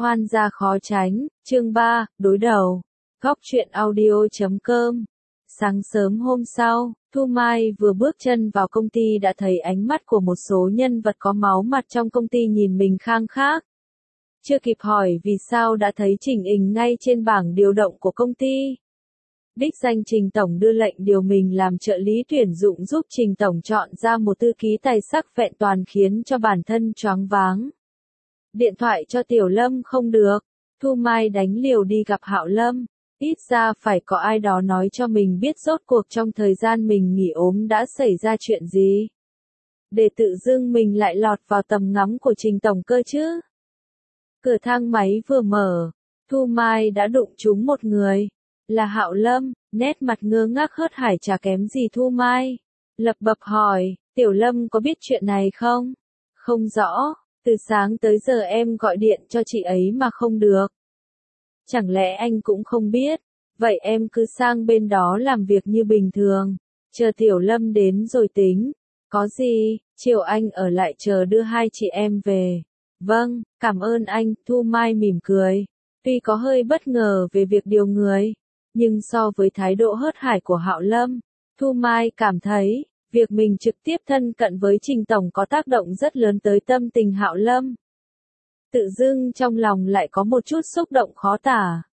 Oan gia khó tránh, chương 3, đối đầu. Góc truyện audio.com. Sáng sớm hôm sau, Thu Mai vừa bước chân vào công ty đã thấy ánh mắt của một số nhân vật có máu mặt trong công ty nhìn mình khang khác. Chưa kịp hỏi vì sao đã thấy Trình Ình ngay trên bảng điều động của công ty. Đích danh Trình Tổng đưa lệnh điều mình làm trợ lý tuyển dụng giúp Trình Tổng chọn ra một thư ký tài sắc vẹn toàn khiến cho bản thân choáng váng. Điện thoại cho Tiểu Lâm không được, Thu Mai đánh liều đi gặp Hạo Lâm, ít ra phải có ai đó nói cho mình biết rốt cuộc trong thời gian mình nghỉ ốm đã xảy ra chuyện gì. Để tự dưng mình lại lọt vào tầm ngắm của Trình Tổng cơ chứ. Cửa thang máy vừa mở, Thu Mai đã đụng trúng một người, là Hạo Lâm, nét mặt ngơ ngác hớt hải chả kém gì Thu Mai. Lập bập hỏi, Tiểu Lâm có biết chuyện này không? Không rõ. Từ sáng tới giờ em gọi điện cho chị ấy mà không được. Chẳng lẽ anh cũng không biết? Vậy em cứ sang bên đó làm việc như bình thường. Chờ Tiểu Lâm đến rồi tính. Có gì, chiều anh ở lại chờ đưa hai chị em về. Vâng, cảm ơn anh, Thu Mai mỉm cười. Tuy có hơi bất ngờ về việc điều người, nhưng so với thái độ hớt hải của Hạo Lâm, Thu Mai cảm thấy việc mình trực tiếp thân cận với Trình Tổng có tác động rất lớn tới tâm tình Hạo Lâm. Tự dưng trong lòng lại có một chút xúc động khó tả.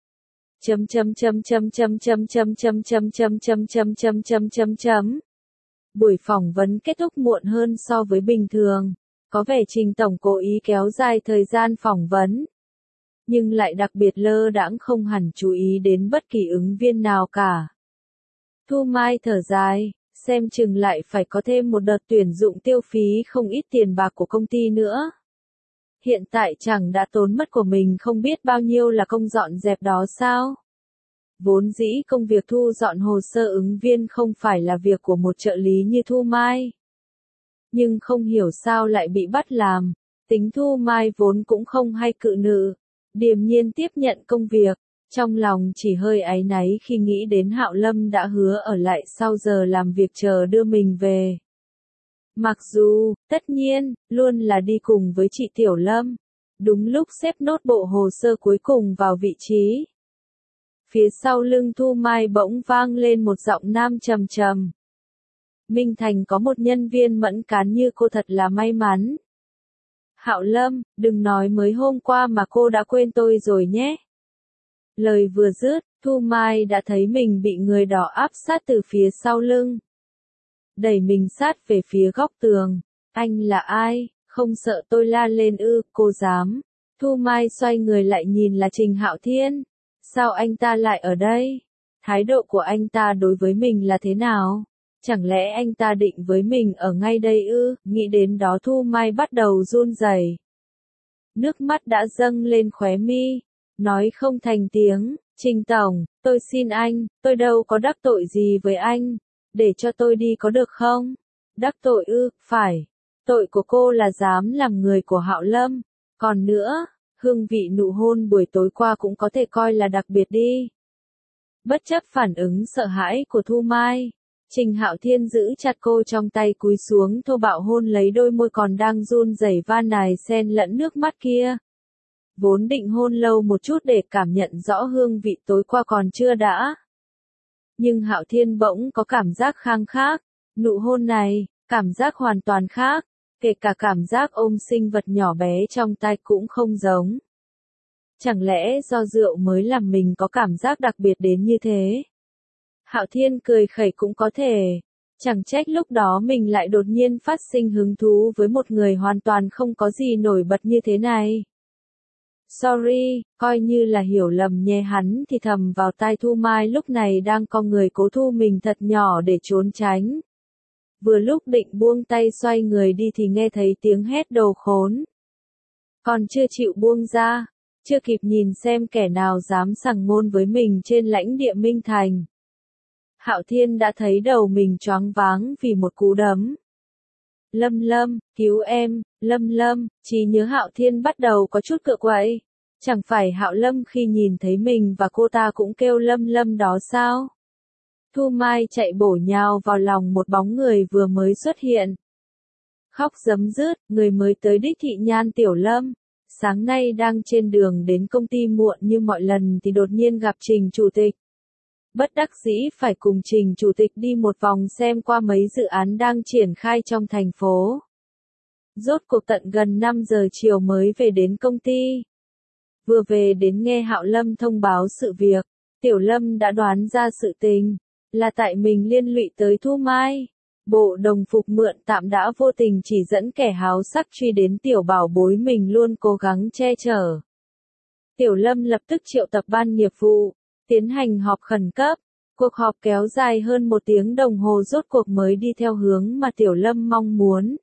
Buổi phỏng vấn kết thúc muộn hơn so với bình thường, có vẻ Trình Tổng cố ý kéo dài thời gian phỏng vấn, nhưng lại đặc biệt lơ đãng không hẳn chú ý đến bất kỳ ứng viên nào cả. Thu Mai thở dài. Xem chừng lại phải có thêm một đợt tuyển dụng tiêu phí không ít tiền bạc của công ty nữa. Hiện tại chẳng đã tốn mất của mình không biết bao nhiêu là công dọn dẹp đó sao? Vốn dĩ công việc thu dọn hồ sơ ứng viên không phải là việc của một trợ lý như Thu Mai. Nhưng không hiểu sao lại bị bắt làm. Tính Thu Mai vốn cũng không hay cự nữ, điềm nhiên tiếp nhận công việc. Trong lòng chỉ hơi áy náy khi nghĩ đến Hạo Lâm đã hứa ở lại sau giờ làm việc chờ đưa mình về. Mặc dù, tất nhiên, luôn là đi cùng với chị Tiểu Lâm. Đúng lúc xếp nốt bộ hồ sơ cuối cùng vào vị trí. Phía sau lưng Thu Mai bỗng vang lên một giọng nam trầm trầm. Minh Thành có một nhân viên mẫn cán như cô thật là may mắn. Hạo Lâm, đừng nói mới hôm qua mà cô đã quên tôi rồi nhé. Lời vừa dứt, Thu Mai đã thấy mình bị người đó áp sát từ phía sau lưng. Đẩy mình sát về phía góc tường. Anh là ai? Không sợ tôi la lên ư, cô dám. Thu Mai xoay người lại nhìn là Trình Hạo Thiên. Sao anh ta lại ở đây? Thái độ của anh ta đối với mình là thế nào? Chẳng lẽ anh ta định với mình ở ngay đây ư? Nghĩ đến đó Thu Mai bắt đầu run rẩy. Nước mắt đã dâng lên khóe mi. Nói không thành tiếng, Trình Tổng, tôi xin anh, tôi đâu có đắc tội gì với anh, để cho tôi đi có được không? Đắc tội ư, phải. Tội của cô là dám làm người của Hạo Lâm. Còn nữa, hương vị nụ hôn buổi tối qua cũng có thể coi là đặc biệt đi. Bất chấp phản ứng sợ hãi của Thu Mai, Trình Hạo Thiên giữ chặt cô trong tay cúi xuống thô bạo hôn lấy đôi môi còn đang run rẩy van nài xen lẫn nước mắt kia. Vốn định hôn lâu một chút để cảm nhận rõ hương vị tối qua còn chưa đã. Nhưng Hạo Thiên bỗng có cảm giác khang khác. Nụ hôn này, cảm giác hoàn toàn khác. Kể cả cảm giác ôm sinh vật nhỏ bé trong tay cũng không giống. Chẳng lẽ do rượu mới làm mình có cảm giác đặc biệt đến như thế? Hạo Thiên cười khẩy cũng có thể. Chẳng trách lúc đó mình lại đột nhiên phát sinh hứng thú với một người hoàn toàn không có gì nổi bật như thế này. Sorry, coi như là hiểu lầm nhé, hắn thì thầm vào tai Thu Mai lúc này đang co người cố thu mình thật nhỏ để trốn tránh. Vừa lúc định buông tay xoay người đi thì nghe thấy tiếng hét đồ khốn. Còn chưa chịu buông ra, chưa kịp nhìn xem kẻ nào dám sằng ngôn với mình trên lãnh địa Minh Thành. Hạo Thiên đã thấy đầu mình choáng váng vì một cú đấm. Lâm Lâm, cứu em, Lâm Lâm, trí nhớ Hạo Thiên bắt đầu có chút cựa quậy. Chẳng phải Hạo Lâm khi nhìn thấy mình và cô ta cũng kêu Lâm Lâm đó sao? Thu Mai chạy bổ nhào vào lòng một bóng người vừa mới xuất hiện. Khóc rấm rứt, người mới tới đích thị Nhan Tiểu Lâm. Sáng nay đang trên đường đến công ty muộn như mọi lần thì đột nhiên gặp Trình Chủ tịch. Bất đắc dĩ phải cùng Trình Chủ tịch đi một vòng xem qua mấy dự án đang triển khai trong thành phố. Rốt cuộc tận gần 5 giờ chiều mới về đến công ty. Vừa về đến nghe Hạo Lâm thông báo sự việc, Tiểu Lâm đã đoán ra sự tình, là tại mình liên lụy tới Thu Mai. Bộ đồng phục mượn tạm đã vô tình chỉ dẫn kẻ háo sắc truy đến tiểu bảo bối mình luôn cố gắng che chở. Tiểu Lâm lập tức triệu tập ban nghiệp vụ, tiến hành họp khẩn cấp. Cuộc họp kéo dài hơn 1 tiếng đồng hồ rốt cuộc mới đi theo hướng mà Tiểu Lâm mong muốn.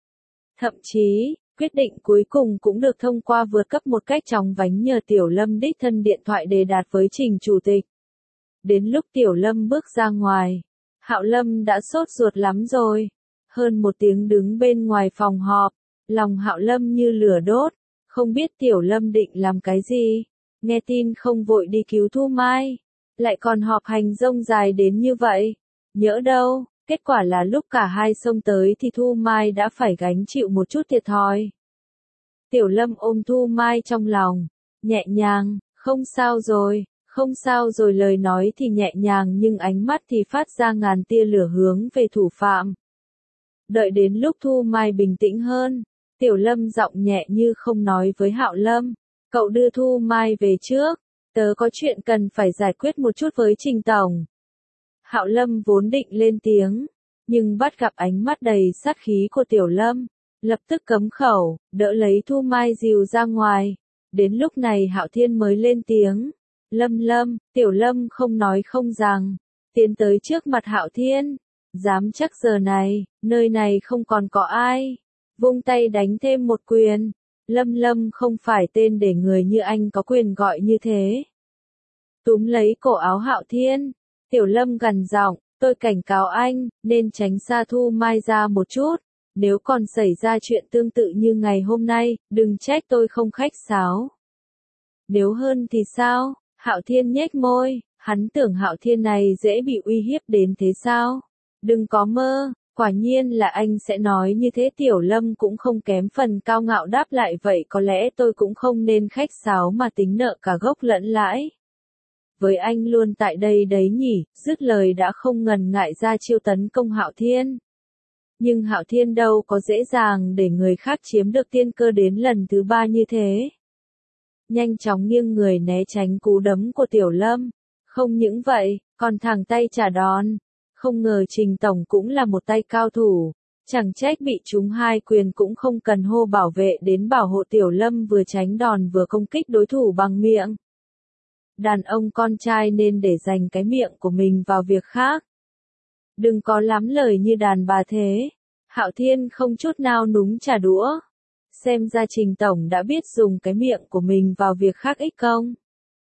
Thậm chí, quyết định cuối cùng cũng được thông qua vượt cấp một cách chóng vánh nhờ Tiểu Lâm đích thân điện thoại đề đạt với Trình Chủ tịch. Đến lúc Tiểu Lâm bước ra ngoài, Hạo Lâm đã sốt ruột lắm rồi. Hơn 1 tiếng đứng bên ngoài phòng họp, lòng Hạo Lâm như lửa đốt, không biết Tiểu Lâm định làm cái gì. Nghe tin không vội đi cứu Thu Mai, lại còn họp hành rông dài đến như vậy. Nhỡ đâu, kết quả là lúc cả hai xông tới thì Thu Mai đã phải gánh chịu một chút thiệt thòi. Tiểu Lâm ôm Thu Mai trong lòng, nhẹ nhàng, không sao rồi. Không sao rồi, lời nói thì nhẹ nhàng nhưng ánh mắt thì phát ra ngàn tia lửa hướng về thủ phạm. Đợi đến lúc Thu Mai bình tĩnh hơn, Tiểu Lâm giọng nhẹ như không nói với Hạo Lâm, cậu đưa Thu Mai về trước, tớ có chuyện cần phải giải quyết một chút với Trình Tổng. Hạo Lâm vốn định lên tiếng, nhưng bắt gặp ánh mắt đầy sát khí của Tiểu Lâm, lập tức cấm khẩu, đỡ lấy Thu Mai dìu ra ngoài. Đến lúc này Hạo Thiên mới lên tiếng. Lâm, Tiểu Lâm không nói không rằng, tiến tới trước mặt Hạo Thiên, dám chắc giờ này, nơi này không còn có ai, vung tay đánh thêm một quyền. Lâm không phải tên để người như anh có quyền gọi như thế. Túm lấy cổ áo Hạo Thiên, Tiểu Lâm gằn giọng, tôi cảnh cáo anh, nên tránh xa Thu Mai ra một chút, nếu còn xảy ra chuyện tương tự như ngày hôm nay, đừng trách tôi không khách sáo. Nếu hơn thì sao? Hạo Thiên nhếch môi, hắn tưởng Hạo Thiên này dễ bị uy hiếp đến thế sao? Đừng có mơ, quả nhiên là anh sẽ nói như thế. Tiểu Lâm cũng không kém phần cao ngạo đáp lại, vậy có lẽ tôi cũng không nên khách sáo mà tính nợ cả gốc lẫn lãi. Với anh luôn tại đây đấy nhỉ, dứt lời đã không ngần ngại ra chiêu tấn công Hạo Thiên. Nhưng Hạo Thiên đâu có dễ dàng để người khác chiếm được tiên cơ đến lần thứ 3 như thế. Nhanh chóng nghiêng người né tránh cú đấm của Tiểu Lâm. Không những vậy, còn thẳng tay trả đòn. Không ngờ Trình Tổng cũng là một tay cao thủ. Chẳng trách bị trúng 2 quyền cũng không cần hô bảo vệ đến bảo hộ. Tiểu Lâm vừa tránh đòn vừa công kích đối thủ bằng miệng. Đàn ông con trai nên để dành cái miệng của mình vào việc khác. Đừng có lắm lời như đàn bà thế. Hạo Thiên không chút nào núng trả đũa. Xem ra Trình Tổng đã biết dùng cái miệng của mình vào việc khác ích công.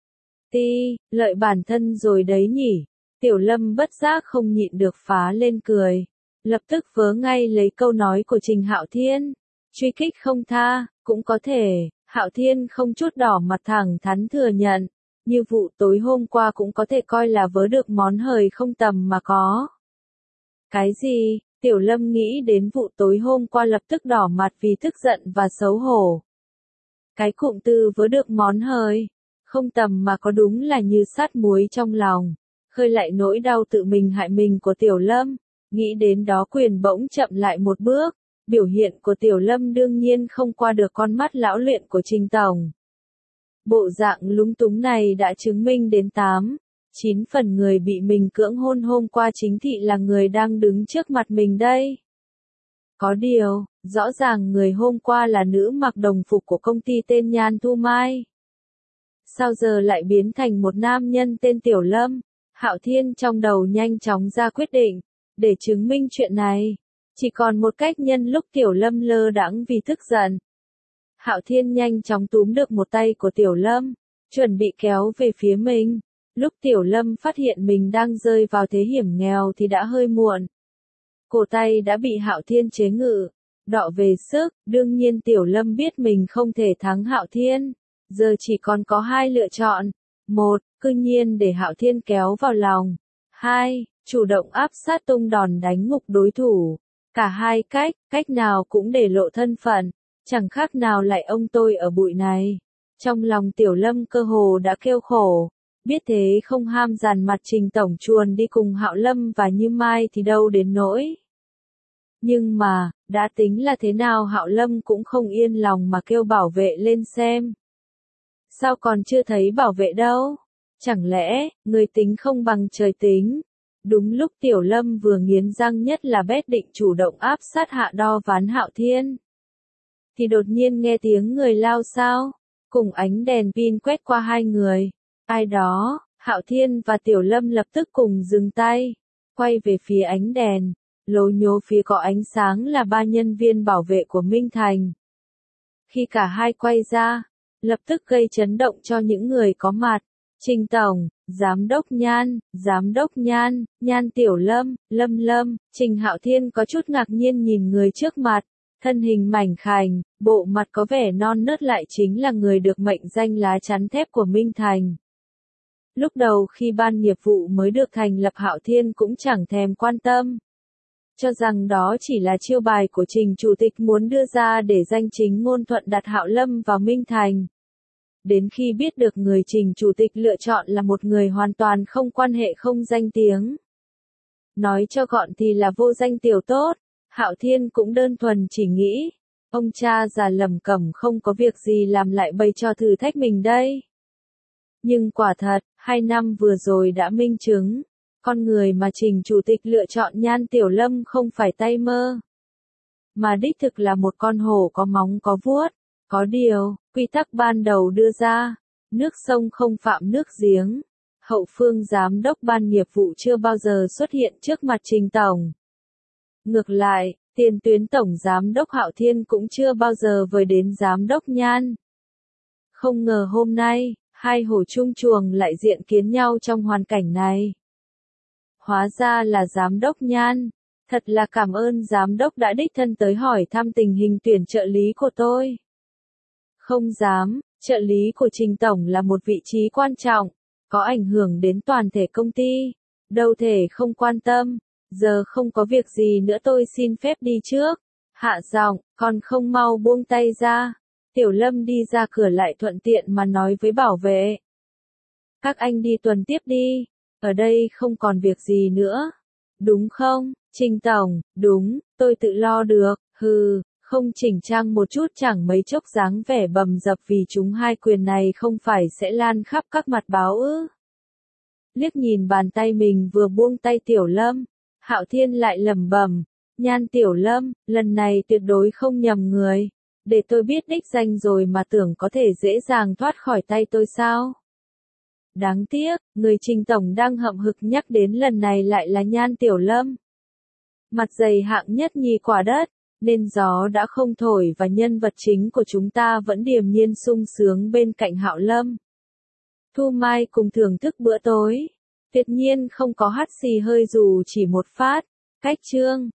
Lợi bản thân rồi đấy nhỉ. Tiểu Lâm bất giác không nhịn được phá lên cười. Lập tức vớ ngay lấy câu nói của Trình Hạo Thiên. Truy kích không tha, cũng có thể. Hạo Thiên không chút đỏ mặt thẳng thắn thừa nhận. Như vụ tối hôm qua cũng có thể coi là vớ được món hời không tầm mà có. Cái gì? Tiểu Lâm nghĩ đến vụ tối hôm qua lập tức đỏ mặt vì tức giận và xấu hổ. Cái cụm từ vớ được món hời không tầm mà có đúng là như sát muối trong lòng, khơi lại nỗi đau tự mình hại mình của Tiểu Lâm. Nghĩ đến đó quyền bỗng chậm lại một bước, biểu hiện của Tiểu Lâm đương nhiên không qua được con mắt lão luyện của Trình Tổng. Bộ dạng lúng túng này đã chứng minh đến 9 phần người bị mình cưỡng hôn hôm qua chính thị là người đang đứng trước mặt mình đây. Có điều, rõ ràng người hôm qua là nữ mặc đồng phục của công ty tên Nhan Thu Mai. Sao giờ lại biến thành một nam nhân tên Tiểu Lâm? Hạo Thiên trong đầu nhanh chóng ra quyết định, để chứng minh chuyện này. Chỉ còn một cách nhân lúc Tiểu Lâm lơ đãng vì tức giận. Hạo Thiên nhanh chóng túm được một tay của Tiểu Lâm, chuẩn bị kéo về phía mình. Lúc Tiểu Lâm phát hiện mình đang rơi vào thế hiểm nghèo thì đã hơi muộn. Cổ tay đã bị Hạo Thiên chế ngự, đọ về sức. Đương nhiên Tiểu Lâm biết mình không thể thắng Hạo Thiên. Giờ chỉ còn có 2 lựa chọn. 1, cư nhiên để Hạo Thiên kéo vào lòng. 2, chủ động áp sát tung đòn đánh ngục đối thủ. Cả hai cách nào cũng để lộ thân phận. Chẳng khác nào lại ông tôi ở bụi này. Trong lòng Tiểu Lâm cơ hồ đã kêu khổ, biết thế không ham dàn mặt Trình tổng chuồn đi cùng Hạo Lâm và Như Mai thì đâu đến nỗi. Nhưng mà, đã tính là thế nào Hạo Lâm cũng không yên lòng mà kêu bảo vệ lên xem. Sao còn chưa thấy bảo vệ đâu? Chẳng lẽ, người tính không bằng trời tính? Đúng lúc Tiểu Lâm vừa nghiến răng nhất là bét định chủ động áp sát hạ đo ván Hạo Thiên. Thì đột nhiên nghe tiếng người lao sao, cùng ánh đèn pin quét qua hai người. Ai đó, Hạo Thiên và Tiểu Lâm lập tức cùng dừng tay, quay về phía ánh đèn, lố nhố phía có ánh sáng là ba nhân viên bảo vệ của Minh Thành. Khi cả hai quay ra, lập tức gây chấn động cho những người có mặt. Trình tổng, giám đốc Nhan, Nhan Tiểu Lâm, Lâm, Trình Hạo Thiên có chút ngạc nhiên nhìn người trước mặt, thân hình mảnh khảnh, bộ mặt có vẻ non nớt lại chính là người được mệnh danh lá chắn thép của Minh Thành. Lúc đầu khi ban nghiệp vụ mới được thành lập Hạo Thiên cũng chẳng thèm quan tâm, cho rằng đó chỉ là chiêu bài của Trình chủ tịch muốn đưa ra để danh chính ngôn thuận đặt Hạo Lâm vào Minh Thành. Đến khi biết được người Trình chủ tịch lựa chọn là một người hoàn toàn không quan hệ không danh tiếng. Nói cho gọn thì là vô danh tiểu tốt, Hạo Thiên cũng đơn thuần chỉ nghĩ, ông cha già lầm cẩm không có việc gì làm lại bày trò thử thách mình đây. Nhưng quả thật, 2 năm vừa rồi đã minh chứng, con người mà Trình chủ tịch lựa chọn Nhan Tiểu Lâm không phải tay mơ, mà đích thực là một con hổ có móng có vuốt. Có điều, quy tắc ban đầu đưa ra, nước sông không phạm nước giếng. Hậu phương giám đốc ban nghiệp vụ chưa bao giờ xuất hiện trước mặt Trình tổng. Ngược lại, tiền tuyến tổng giám đốc Hạo Thiên cũng chưa bao giờ với đến giám đốc Nhan. Không ngờ hôm nay, hai hổ chung chuồng lại diện kiến nhau trong hoàn cảnh này. Hóa ra là giám đốc Nhan. Thật là cảm ơn giám đốc đã đích thân tới hỏi thăm tình hình tuyển trợ lý của tôi. Không dám, trợ lý của Trình tổng là một vị trí quan trọng, có ảnh hưởng đến toàn thể công ty, đâu thể không quan tâm. Giờ không có việc gì nữa tôi xin phép đi trước. Hạ giọng, còn không mau buông tay ra. Tiểu Lâm đi ra cửa lại thuận tiện mà nói với bảo vệ. Các anh đi tuần tiếp đi, ở đây không còn việc gì nữa. Đúng không, Trình tổng, đúng, tôi tự lo được, hừ. Không chỉnh trang một chút chẳng mấy chốc dáng vẻ bầm dập vì chúng hai quyền này không phải sẽ lan khắp các mặt báo ư. Liếc nhìn bàn tay mình vừa buông tay Tiểu Lâm, Hạo Thiên lại lẩm bẩm, Nhan Tiểu Lâm, lần này tuyệt đối không nhầm người, để tôi biết đích danh rồi mà tưởng có thể dễ dàng thoát khỏi tay tôi sao. Đáng tiếc, người Trình tổng đang hậm hực nhắc đến lần này lại là Nhan Tiểu Lâm. Mặt dày hạng nhất nhì quả đất. Nên gió đã không thổi và nhân vật chính của chúng ta vẫn điềm nhiên sung sướng bên cạnh Hạo Lâm. Thu Mai cùng thưởng thức bữa tối. Tuyệt nhiên không có hắt xì hơi dù chỉ một phát. Cách chương.